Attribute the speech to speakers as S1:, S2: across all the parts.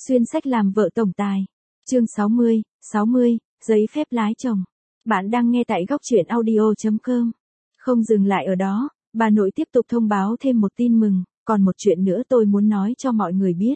S1: Xuyên sách làm vợ tổng tài. Chương 60, giấy phép lái chồng. Bạn đang nghe tại góc truyện audio.com. Không dừng lại ở đó, bà nội tiếp tục thông báo thêm một tin mừng, còn một chuyện nữa tôi muốn nói cho mọi người biết.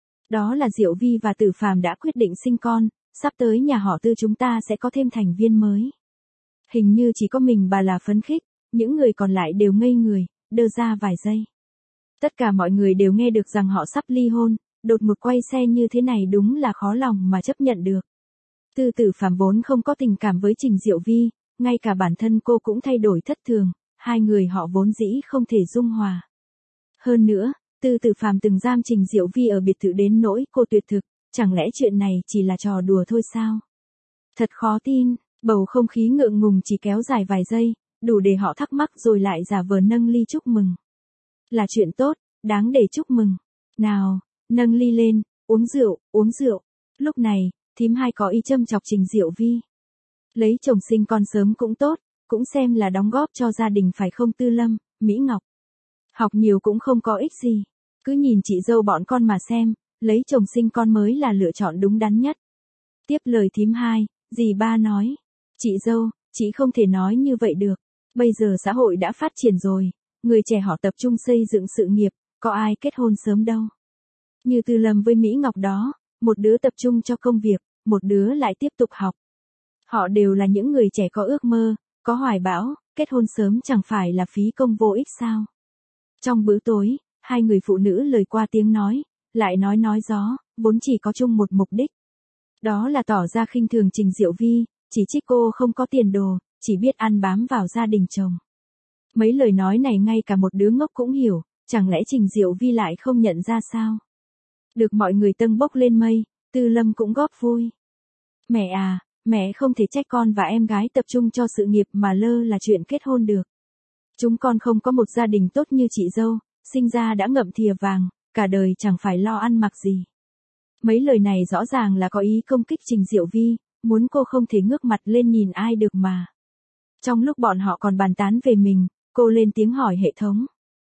S1: Đó là Diệu Vi và Tử Phàm đã quyết định sinh con, sắp tới nhà họ Tư chúng ta sẽ có thêm thành viên mới. Hình như chỉ có mình bà là phấn khích, những người còn lại đều ngây người, đơ ra vài giây. Tất cả mọi người đều nghe được rằng họ sắp ly hôn, đột ngột quay xe như thế này đúng là khó lòng mà chấp nhận được. Tư Tử Phàm vốn không có tình cảm với Trình Diệu Vi, ngay cả bản thân cô cũng thay đổi thất thường, hai người họ vốn dĩ không thể dung hòa. Hơn nữa, Tư Tử Phàm từng giam Trình Diệu Vi ở biệt thự đến nỗi cô tuyệt thực, chẳng lẽ chuyện này chỉ là trò đùa thôi sao? Thật khó tin, bầu không khí ngượng ngùng chỉ kéo dài vài giây, đủ để họ thắc mắc rồi lại giả vờ nâng ly chúc mừng. Là chuyện tốt, đáng để chúc mừng. Nào, nâng ly lên, uống rượu, uống rượu. Lúc này, thím hai có ý châm chọc Trình Diệu Vi. Lấy chồng sinh con sớm cũng tốt, cũng xem là đóng góp cho gia đình phải không Tư Lâm, Mỹ Ngọc. Học nhiều cũng không có ích gì. Cứ nhìn chị dâu bọn con mà xem, lấy chồng sinh con mới là lựa chọn đúng đắn nhất. Tiếp lời thím hai, dì ba nói. Chị dâu, chị không thể nói như vậy được. Bây giờ xã hội đã phát triển rồi, người trẻ họ tập trung xây dựng sự nghiệp, có ai kết hôn sớm đâu. Như Tư Lâm với Mỹ Ngọc đó, một đứa tập trung cho công việc, một đứa lại tiếp tục học. Họ đều là những người trẻ có ước mơ, có hoài bão, kết hôn sớm chẳng phải là phí công vô ích sao. Trong bữa tối, hai người phụ nữ lời qua tiếng nói, lại nói gió, vốn chỉ có chung một mục đích. Đó là tỏ ra khinh thường Trình Diệu Vi, chỉ trích cô không có tiền đồ, chỉ biết ăn bám vào gia đình chồng. Mấy lời nói này ngay cả một đứa ngốc cũng hiểu, chẳng lẽ Trình Diệu Vi lại không nhận ra sao? Được mọi người tâng bốc lên mây, Tư Lâm cũng góp vui. Mẹ à, mẹ không thể trách con và em gái tập trung cho sự nghiệp mà lơ là chuyện kết hôn được. Chúng con không có một gia đình tốt như chị dâu, sinh ra đã ngậm thìa vàng, cả đời chẳng phải lo ăn mặc gì. Mấy lời này rõ ràng là có ý công kích Trình Diệu Vi, muốn cô không thể ngước mặt lên nhìn ai được mà. Trong lúc bọn họ còn bàn tán về mình, cô lên tiếng hỏi hệ thống.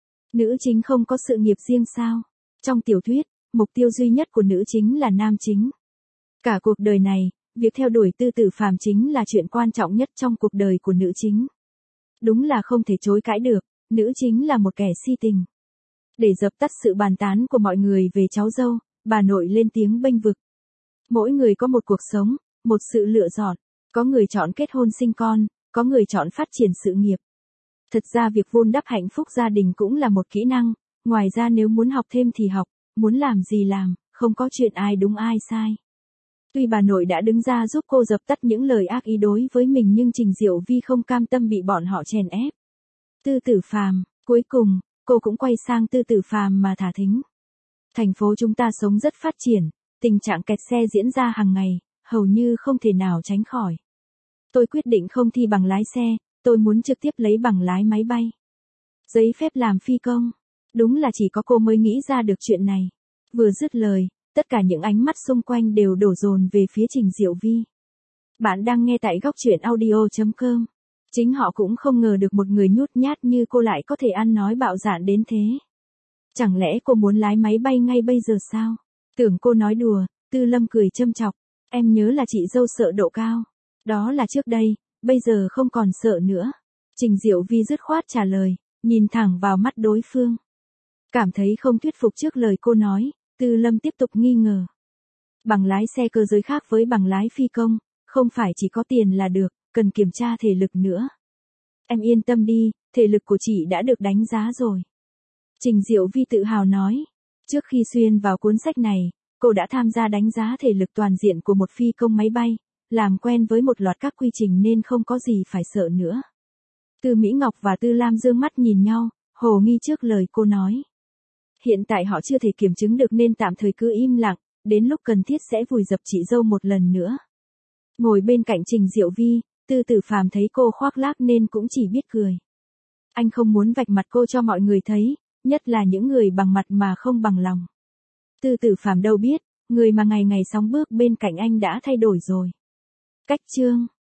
S1: Nữ chính không có sự nghiệp riêng sao? Trong tiểu thuyết, mục tiêu duy nhất của nữ chính là nam chính. Cả cuộc đời này, việc theo đuổi Tư Tử Phàm chính là chuyện quan trọng nhất trong cuộc đời của nữ chính. Đúng là không thể chối cãi được, nữ chính là một kẻ si tình. Để dập tắt sự bàn tán của mọi người về cháu dâu, bà nội lên tiếng bênh vực. Mỗi người có một cuộc sống, một sự lựa chọn, có người chọn kết hôn sinh con, có người chọn phát triển sự nghiệp. Thật ra việc vun đắp hạnh phúc gia đình cũng là một kỹ năng, ngoài ra nếu muốn học thêm thì học, muốn làm gì làm, không có chuyện ai đúng ai sai. Tuy bà nội đã đứng ra giúp cô dập tắt những lời ác ý đối với mình nhưng Trình Diệu Vi không cam tâm bị bọn họ chèn ép. Tư Tử Phàm, cuối cùng, cô cũng quay sang Tư Tử Phàm mà thả thính. Thành phố chúng ta sống rất phát triển, tình trạng kẹt xe diễn ra hàng ngày, hầu như không thể nào tránh khỏi. Tôi quyết định không thi bằng lái xe, tôi muốn trực tiếp lấy bằng lái máy bay. Giấy phép làm phi công. Đúng là chỉ có cô mới nghĩ ra được chuyện này. Vừa dứt lời, tất cả những ánh mắt xung quanh đều đổ dồn về phía Trình Diệu Vi. Bạn đang nghe tại góc truyện audio.com. Chính họ cũng không ngờ được một người nhút nhát như cô lại có thể ăn nói bạo dạn đến thế. Chẳng lẽ cô muốn lái máy bay ngay bây giờ sao? Tưởng cô nói đùa, Tư Lâm cười châm chọc. Em nhớ là chị dâu sợ độ cao. Đó là trước đây, bây giờ không còn sợ nữa. Trình Diệu Vi dứt khoát trả lời, nhìn thẳng vào mắt đối phương. Cảm thấy không thuyết phục trước lời cô nói, Tư Lâm tiếp tục nghi ngờ. Bằng lái xe cơ giới khác với bằng lái phi công, không phải chỉ có tiền là được, cần kiểm tra thể lực nữa. Em yên tâm đi, thể lực của chị đã được đánh giá rồi. Trình Diệu Vi tự hào nói. Trước khi xuyên vào cuốn sách này, cô đã tham gia đánh giá thể lực toàn diện của một phi công máy bay, làm quen với một loạt các quy trình nên không có gì phải sợ nữa. Tư Mỹ Ngọc và Tư Lam dương mắt nhìn nhau, hồ nghi trước lời cô nói. Hiện tại họ chưa thể kiểm chứng được nên tạm thời cứ im lặng, đến lúc cần thiết sẽ vùi dập chị dâu một lần nữa. Ngồi bên cạnh Trình Diệu Vi, Tư Tử Phàm thấy cô khoác lác nên cũng chỉ biết cười. Anh không muốn vạch mặt cô cho mọi người thấy, nhất là những người bằng mặt mà không bằng lòng. Tư Tử Phàm đâu biết, người mà ngày ngày sóng bước bên cạnh anh đã thay đổi rồi. Cách chương